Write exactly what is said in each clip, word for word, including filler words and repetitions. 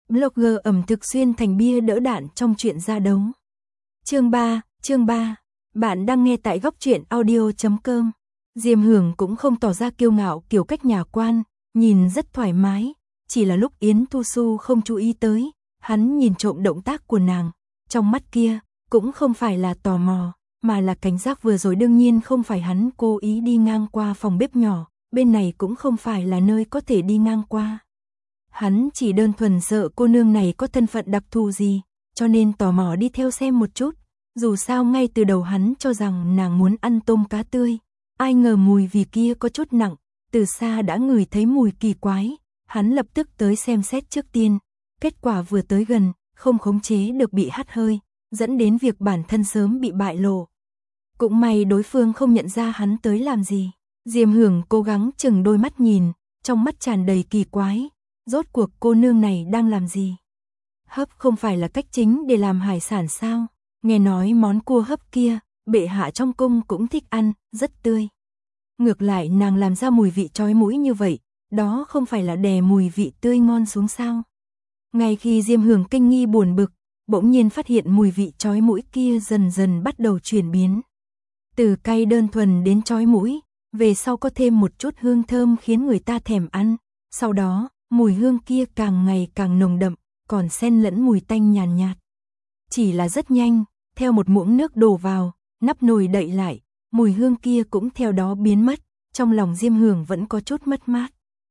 Blogger ẩm thực xuyên thành bia đỡ đạn trong chuyện ra đấu. Chương ba, chương ba. Bạn đang nghe tại góc truyện audio chấm com. Diêm Hưởng cũng không tỏ ra kiêu ngạo kiểu cách nhà quan, nhìn rất thoải mái, chỉ là lúc Yến Thu Xu không chú ý tới, hắn nhìn trộm động tác của nàng, trong mắt kia cũng không phải là tò mò, mà là cảnh giác. Vừa rồi đương nhiên không phải hắn cố ý đi ngang qua phòng bếp nhỏ, bên này cũng không phải là nơi có thể đi ngang qua. Hắn chỉ đơn thuần sợ cô nương này có thân phận đặc thù gì, cho nên tò mò đi theo xem một chút. Dù sao ngay từ đầu hắn cho rằng nàng muốn ăn tôm cá tươi, ai ngờ mùi vị kia có chút nặng, từ xa đã ngửi thấy mùi kỳ quái, hắn lập tức tới xem xét trước tiên, kết quả vừa tới gần, không khống chế được bị hắt hơi, dẫn đến việc bản thân sớm bị bại lộ. Cũng may đối phương không nhận ra hắn tới làm gì. Diêm Hưởng cố gắng chừng đôi mắt nhìn, trong mắt tràn đầy kỳ quái, rốt cuộc cô nương này đang làm gì? Hấp không phải là cách chính để làm hải sản sao? Nghe nói món cua hấp kia, bệ hạ trong cung cũng thích ăn, rất tươi. Ngược lại nàng làm ra mùi vị chói mũi như vậy, đó không phải là đè mùi vị tươi ngon xuống sao? Ngay khi Diêm Hưởng kinh nghi buồn bực, bỗng nhiên phát hiện mùi vị chói mũi kia dần dần bắt đầu chuyển biến. Từ cay đơn thuần đến chói mũi, về sau có thêm một chút hương thơm khiến người ta thèm ăn, sau đó, mùi hương kia càng ngày càng nồng đậm, còn xen lẫn mùi tanh nhàn nhạt, nhạt. Chỉ là rất nhanh, theo một muỗng nước đổ vào, nắp nồi đậy lại, mùi hương kia cũng theo đó biến mất, trong lòng Diêm Hưởng vẫn có chút mất mát.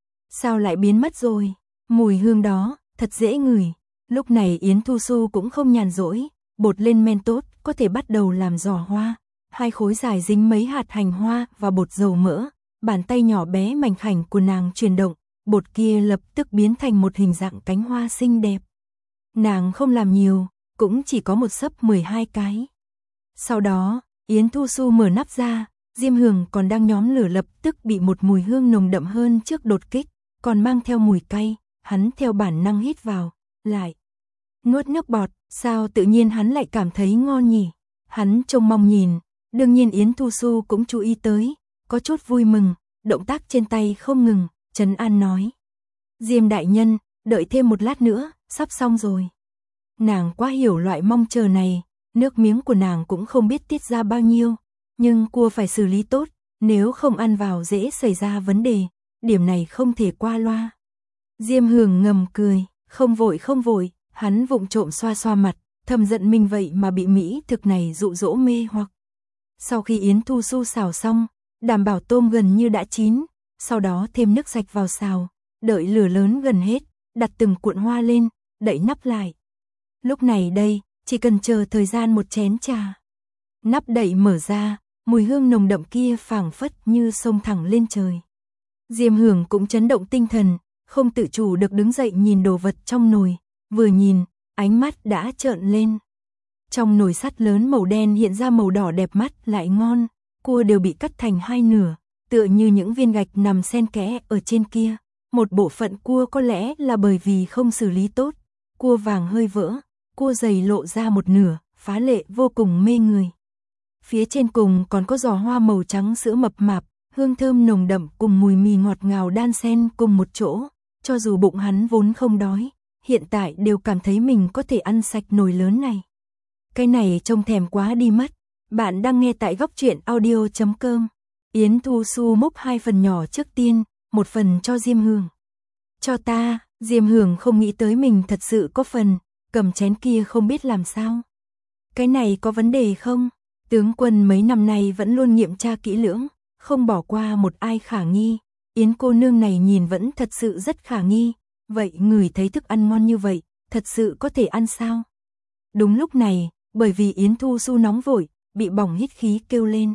Sao lại biến mất rồi? Mùi hương đó, thật dễ ngửi. Lúc này Yến Thu Xu cũng không nhàn rỗi, bột lên men tốt, có thể bắt đầu làm giò hoa. Hai khối dài dính mấy hạt hành hoa và bột dầu mỡ, bàn tay nhỏ bé mảnh khảnh của nàng chuyển động, bột kia lập tức biến thành một hình dạng cánh hoa xinh đẹp. Nàng không làm nhiều, cũng chỉ có một xấp mười hai cái. Sau đó, Yến Thu Xu mở nắp ra, Diêm Hưởng còn đang nhóm lửa lập tức bị một mùi hương nồng đậm hơn trước đột kích, còn mang theo mùi cay, hắn theo bản năng hít vào, lại nuốt nước bọt, sao tự nhiên hắn lại cảm thấy ngon nhỉ? Hắn trông mong nhìn, đương nhiên Yến Thu Xu cũng chú ý tới, có chút vui mừng, động tác trên tay không ngừng, trấn an nói. Diêm đại nhân, đợi thêm một lát nữa, sắp xong rồi. Nàng quá hiểu loại mong chờ này, nước miếng của nàng cũng không biết tiết ra bao nhiêu, nhưng cua phải xử lý tốt, nếu không ăn vào dễ xảy ra vấn đề, điểm này không thể qua loa. Diêm Hưởng ngầm cười, không vội không vội, hắn vụng trộm xoa xoa mặt, thầm giận mình vậy mà bị mỹ thực này dụ dỗ mê hoặc. Sau khi Yến Thu Xu xào xong, đảm bảo tôm gần như đã chín, sau đó thêm nước sạch vào xào, đợi lửa lớn gần hết, đặt từng cuộn hoa lên, đậy nắp lại. Lúc này đây, chỉ cần chờ thời gian một chén trà. Nắp đậy mở ra, mùi hương nồng đậm kia phảng phất như xông thẳng lên trời. Diêm Hưởng cũng chấn động tinh thần, không tự chủ được đứng dậy nhìn đồ vật trong nồi, vừa nhìn, ánh mắt đã trợn lên. Trong nồi sắt lớn màu đen hiện ra màu đỏ đẹp mắt lại ngon, cua đều bị cắt thành hai nửa, tựa như những viên gạch nằm xen kẽ ở trên kia. Một bộ phận cua có lẽ là bởi vì không xử lý tốt, cua vàng hơi vỡ, cua dày lộ ra một nửa, phá lệ vô cùng mê người. Phía trên cùng còn có giò hoa màu trắng sữa mập mạp, hương thơm nồng đậm cùng mùi mì ngọt ngào đan xen cùng một chỗ, cho dù bụng hắn vốn không đói, hiện tại đều cảm thấy mình có thể ăn sạch nồi lớn này. Cái này trông thèm quá đi mất. Bạn đang nghe tại góc truyện audio chấm com. Yến Thu Xu múc hai phần nhỏ trước tiên, một phần cho Diêm Hưởng. Cho ta, Diêm Hưởng không nghĩ tới mình thật sự có phần, cầm chén kia không biết làm sao. Cái này có vấn đề không? Tướng quân mấy năm nay vẫn luôn nghiệm tra kỹ lưỡng, không bỏ qua một ai khả nghi. Yến cô nương này nhìn vẫn thật sự rất khả nghi. Vậy người thấy thức ăn ngon như vậy, thật sự có thể ăn sao? Đúng lúc này, bởi vì Yến Thu Xu nóng vội, bị bỏng hít khí kêu lên.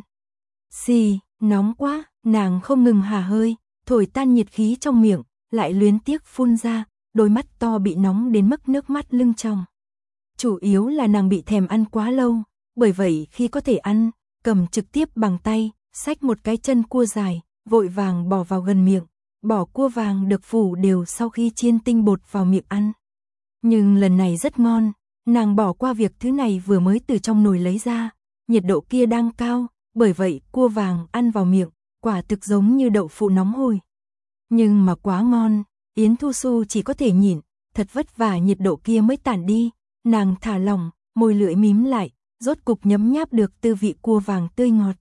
Xì, nóng quá, nàng không ngừng hà hơi, thổi tan nhiệt khí trong miệng, lại luyến tiếc phun ra, đôi mắt to bị nóng đến mức nước mắt lưng tròng. Chủ yếu là nàng bị thèm ăn quá lâu, bởi vậy khi có thể ăn, cầm trực tiếp bằng tay, xách một cái chân cua dài, vội vàng bỏ vào gần miệng, bỏ cua vàng được phủ đều sau khi chiên tinh bột vào miệng ăn. Nhưng lần này rất ngon, nàng bỏ qua việc thứ này vừa mới từ trong nồi lấy ra, nhiệt độ kia đang cao, bởi vậy cua vàng ăn vào miệng, quả thực giống như đậu phụ nóng hổi. Nhưng mà quá ngon, Yến Thu Xu chỉ có thể nhịn, thật vất vả nhiệt độ kia mới tản đi, nàng thả lỏng, môi lưỡi mím lại, rốt cục nhấm nháp được tư vị cua vàng tươi ngọt.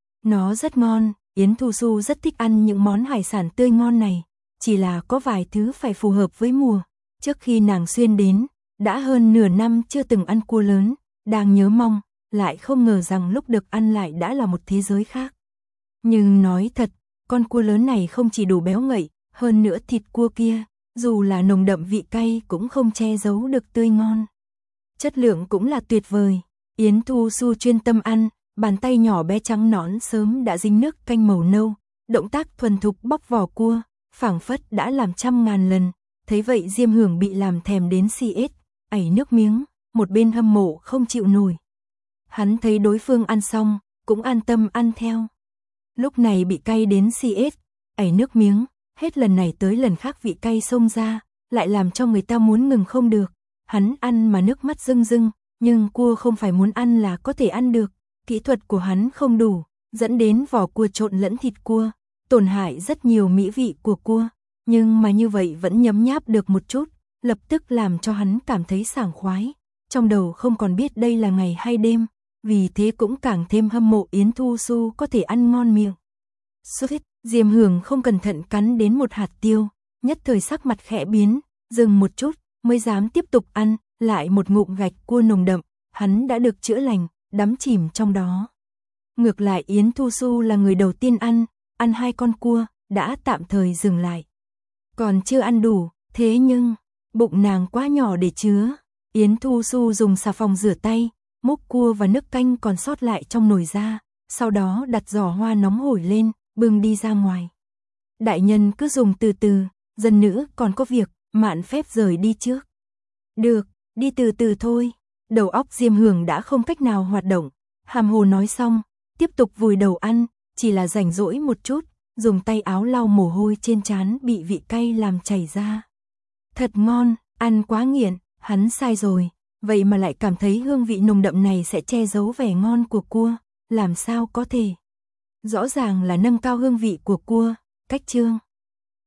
Nó rất ngon, Yến Thu Xu rất thích ăn những món hải sản tươi ngon này, chỉ là có vài thứ phải phù hợp với mùa. Trước khi nàng xuyên đến, đã hơn nửa năm chưa từng ăn cua lớn, đang nhớ mong, lại không ngờ rằng lúc được ăn lại đã là một thế giới khác. Nhưng nói thật, con cua lớn này không chỉ đủ béo ngậy, hơn nữa thịt cua kia, dù là nồng đậm vị cay cũng không che giấu được tươi ngon. Chất lượng cũng là tuyệt vời. Yến Thu Xu chuyên tâm ăn, bàn tay nhỏ bé trắng nõn sớm đã dính nước canh màu nâu, động tác thuần thục bóc vỏ cua, phảng phất đã làm trăm ngàn lần. Thấy vậy Diêm Hưởng bị làm thèm đến xì ết, ảy nước miếng, một bên hâm mộ không chịu nổi. Hắn thấy đối phương ăn xong, cũng an tâm ăn theo. Lúc này bị cay đến xì ết, ảy nước miếng, hết lần này tới lần khác vị cay xông ra, lại làm cho người ta muốn ngừng không được. Hắn ăn mà nước mắt rưng rưng, nhưng cua không phải muốn ăn là có thể ăn được. Kỹ thuật của hắn không đủ, dẫn đến vỏ cua trộn lẫn thịt cua, tổn hại rất nhiều mỹ vị của cua. Nhưng mà như vậy vẫn nhấm nháp được một chút, lập tức làm cho hắn cảm thấy sảng khoái. Trong đầu không còn biết đây là ngày hay đêm, vì thế cũng càng thêm hâm mộ Yến Thu Xu có thể ăn ngon miệng. Suýt, Diêm Hưởng không cẩn thận cắn đến một hạt tiêu, nhất thời sắc mặt khẽ biến, dừng một chút, mới dám tiếp tục ăn, lại một ngụm gạch cua nồng đậm, hắn đã được chữa lành, đắm chìm trong đó. Ngược lại Yến Thu Xu là người đầu tiên ăn, ăn hai con cua, đã tạm thời dừng lại. Còn chưa ăn đủ, thế nhưng, bụng nàng quá nhỏ để chứa. Yến Thu Xu dùng xà phòng rửa tay, múc cua và nước canh còn sót lại trong nồi ra, sau đó đặt giò hoa nóng hổi lên, bưng đi ra ngoài. Đại nhân cứ dùng từ từ, dân nữ còn có việc, mạn phép rời đi trước. Được, đi từ từ thôi. Đầu óc Diêm Hưởng đã không cách nào hoạt động, hàm hồ nói xong, tiếp tục vùi đầu ăn, chỉ là rảnh rỗi một chút, dùng tay áo lau mồ hôi trên trán bị vị cay làm chảy ra. Thật ngon, ăn quá nghiện, hắn sai rồi, vậy mà lại cảm thấy hương vị nồng đậm này sẽ che giấu vẻ ngon của cua, làm sao có thể. Rõ ràng là nâng cao hương vị của cua, cách chương.